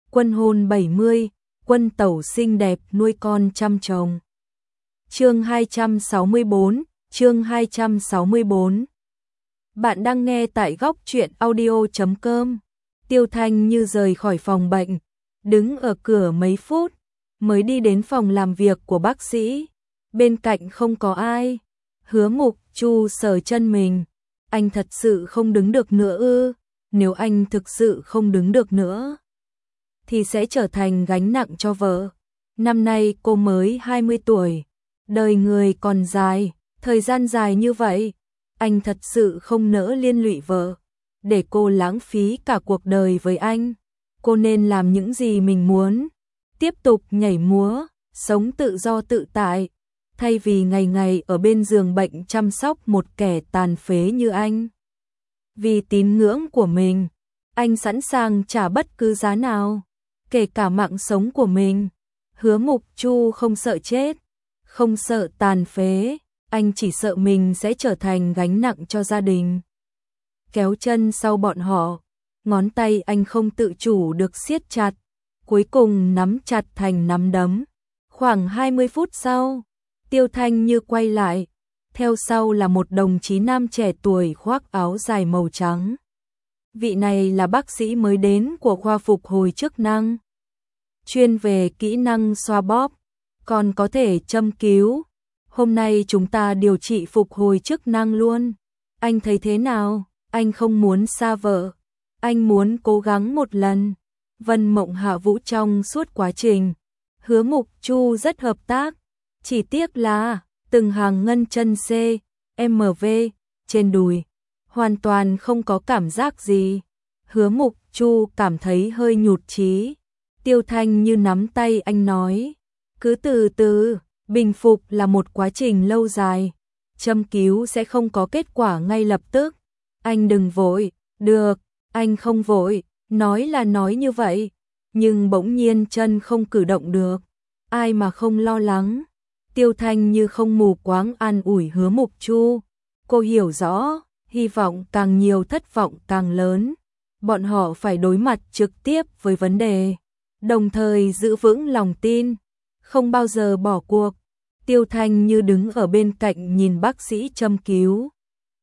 Quân hôn 70, quân tẩu xinh đẹp nuôi con chăm chồng. Chương 264, chương 264. Bạn đang nghe tại góc truyện audio.com. Tiêu Thanh như rời khỏi phòng bệnh, đứng ở cửa mấy phút, mới đi đến phòng làm việc của bác sĩ. Bên cạnh không có ai. Hứa Mục Chu sờ chân mình. Anh thật sự không đứng được nữa ư? Nếu anh thực sự không đứng được nữa, thì sẽ trở thành gánh nặng cho vợ. Năm nay cô mới 20 tuổi. Đời người còn dài, thời gian dài như vậy. Anh thật sự không nỡ liên lụy vợ, để cô lãng phí cả cuộc đời với anh. Cô nên làm những gì mình muốn. Tiếp tục nhảy múa, sống tự do tự tại. Thay vì ngày ngày ở bên giường bệnh chăm sóc một kẻ tàn phế như anh. Vì tín ngưỡng của mình, anh sẵn sàng trả bất cứ giá nào, kể cả mạng sống của mình. Hứa Mục Chu không sợ chết, không sợ tàn phế, anh chỉ sợ mình sẽ trở thành gánh nặng cho gia đình. Kéo chân sau bọn họ, ngón tay anh không tự chủ được siết chặt, cuối cùng nắm chặt thành nắm đấm. Khoảng 20 phút sau, Tiêu Thanh như quay lại, theo sau là một đồng chí nam trẻ tuổi khoác áo dài màu trắng. Vị này là bác sĩ mới đến của khoa phục hồi chức năng, chuyên về kỹ năng xoa bóp, còn có thể châm cứu. Hôm nay chúng ta điều trị phục hồi chức năng luôn. Anh thấy thế nào? Anh không muốn xa vợ, anh muốn cố gắng một lần. Vân Mộng hạ vũ trong suốt quá trình. Hứa Mục Chu rất hợp tác, chỉ tiếc là từng hàng ngân chân C, MV trên đùi, hoàn toàn không có cảm giác gì. Hứa Mục Chu cảm thấy hơi nhụt chí. Tiêu Thanh như nắm tay anh nói, cứ từ từ, bình phục là một quá trình lâu dài, châm cứu sẽ không có kết quả ngay lập tức. Anh đừng vội. Được, anh không vội. Nói là nói như vậy, nhưng bỗng nhiên chân không cử động được. Ai mà không lo lắng. Tiêu Thanh như không mù quáng an ủi Hứa Mục Chu. Cô hiểu rõ, hy vọng càng nhiều thất vọng càng lớn. Bọn họ phải đối mặt trực tiếp với vấn đề, đồng thời giữ vững lòng tin, không bao giờ bỏ cuộc. Tiêu Thanh như đứng ở bên cạnh nhìn bác sĩ châm cứu.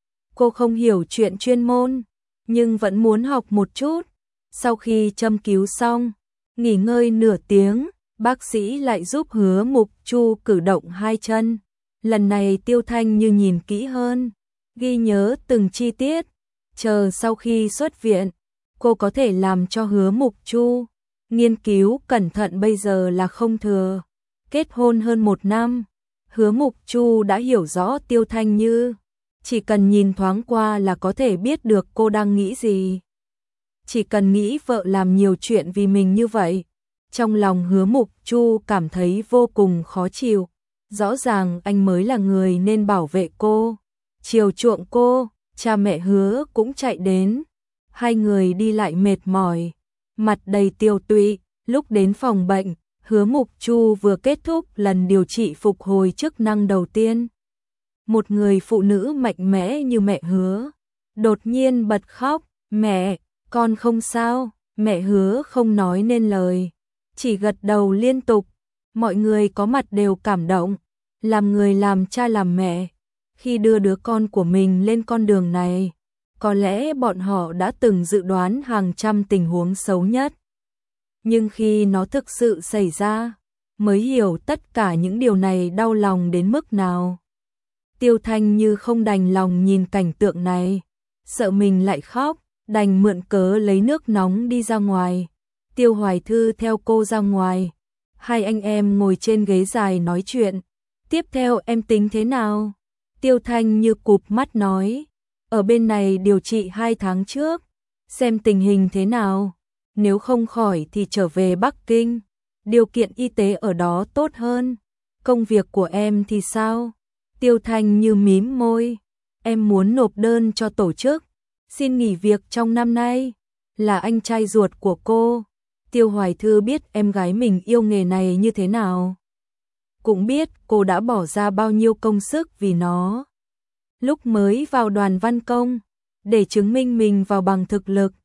Cô không hiểu chuyện chuyên môn, nhưng vẫn muốn học một chút. Sau khi châm cứu xong, nghỉ ngơi nửa tiếng, bác sĩ lại giúp Hứa Mục Chu cử động hai chân. Lần này Tiêu Thanh như nhìn kỹ hơn, ghi nhớ từng chi tiết. Chờ sau khi xuất viện, cô có thể làm cho Hứa Mục Chu nghiên cứu cẩn thận. Bây giờ là không thừa. Kết hôn hơn 1 năm, Hứa Mục Chu đã hiểu rõ Tiêu Thanh như. Chỉ cần nhìn thoáng qua là có thể biết được cô đang nghĩ gì. Chỉ cần nghĩ vợ làm nhiều chuyện vì mình như vậy. Trong lòng Hứa Mục Chu cảm thấy vô cùng khó chịu. Rõ ràng anh mới là người nên bảo vệ cô, chiều chuộng cô. Cha mẹ Hứa cũng chạy đến. Hai người đi lại mệt mỏi, mặt đầy tiêu tụy. Lúc đến phòng bệnh, Hứa Mục Chu vừa kết thúc lần điều trị phục hồi chức năng đầu tiên. Một người phụ nữ mạnh mẽ như mẹ Hứa đột nhiên bật khóc. Mẹ, con không sao. Mẹ Hứa không nói nên lời, chỉ gật đầu liên tục. Mọi người có mặt đều cảm động. Làm người làm cha làm mẹ, khi đưa đứa con của mình lên con đường này, có lẽ bọn họ đã từng dự đoán hàng trăm tình huống xấu nhất. Nhưng khi nó thực sự xảy ra, mới hiểu tất cả những điều này đau lòng đến mức nào. Tiêu Thanh như không đành lòng nhìn cảnh tượng này, sợ mình lại khóc, đành mượn cớ lấy nước nóng đi ra ngoài. Tiêu Hoài Thư theo cô ra ngoài. Hai anh em ngồi trên ghế dài nói chuyện. Tiếp theo em tính thế nào? Tiêu Thanh như cụp mắt nói, ở bên này điều trị 2 tháng trước, xem tình hình thế nào. Nếu không khỏi thì trở về Bắc Kinh, điều kiện y tế ở đó tốt hơn. Công việc của em thì sao? Tiêu Thanh như mím môi, em muốn nộp đơn cho tổ chức, xin nghỉ việc trong năm nay. Là anh trai ruột của cô. Tiêu Hoài Thư biết em gái mình yêu nghề này như thế nào, cũng biết cô đã bỏ ra bao nhiêu công sức vì nó. Lúc mới vào đoàn văn công, để chứng minh mình vào bằng thực lực,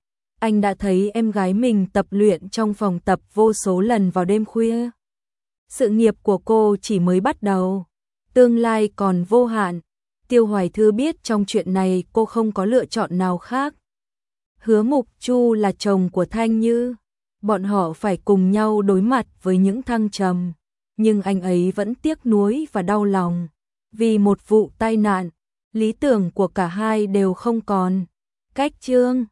anh đã thấy em gái mình tập luyện trong phòng tập vô số lần vào đêm khuya. Sự nghiệp của cô chỉ mới bắt đầu, tương lai còn vô hạn. Tiêu Hoài Thư biết trong chuyện này cô không có lựa chọn nào khác. Hứa Mục Chu là chồng của Thanh Như, bọn họ phải cùng nhau đối mặt với những thăng trầm, nhưng anh ấy vẫn tiếc nuối và đau lòng. Vì một vụ tai nạn, lý tưởng của cả hai đều không còn. Cách chương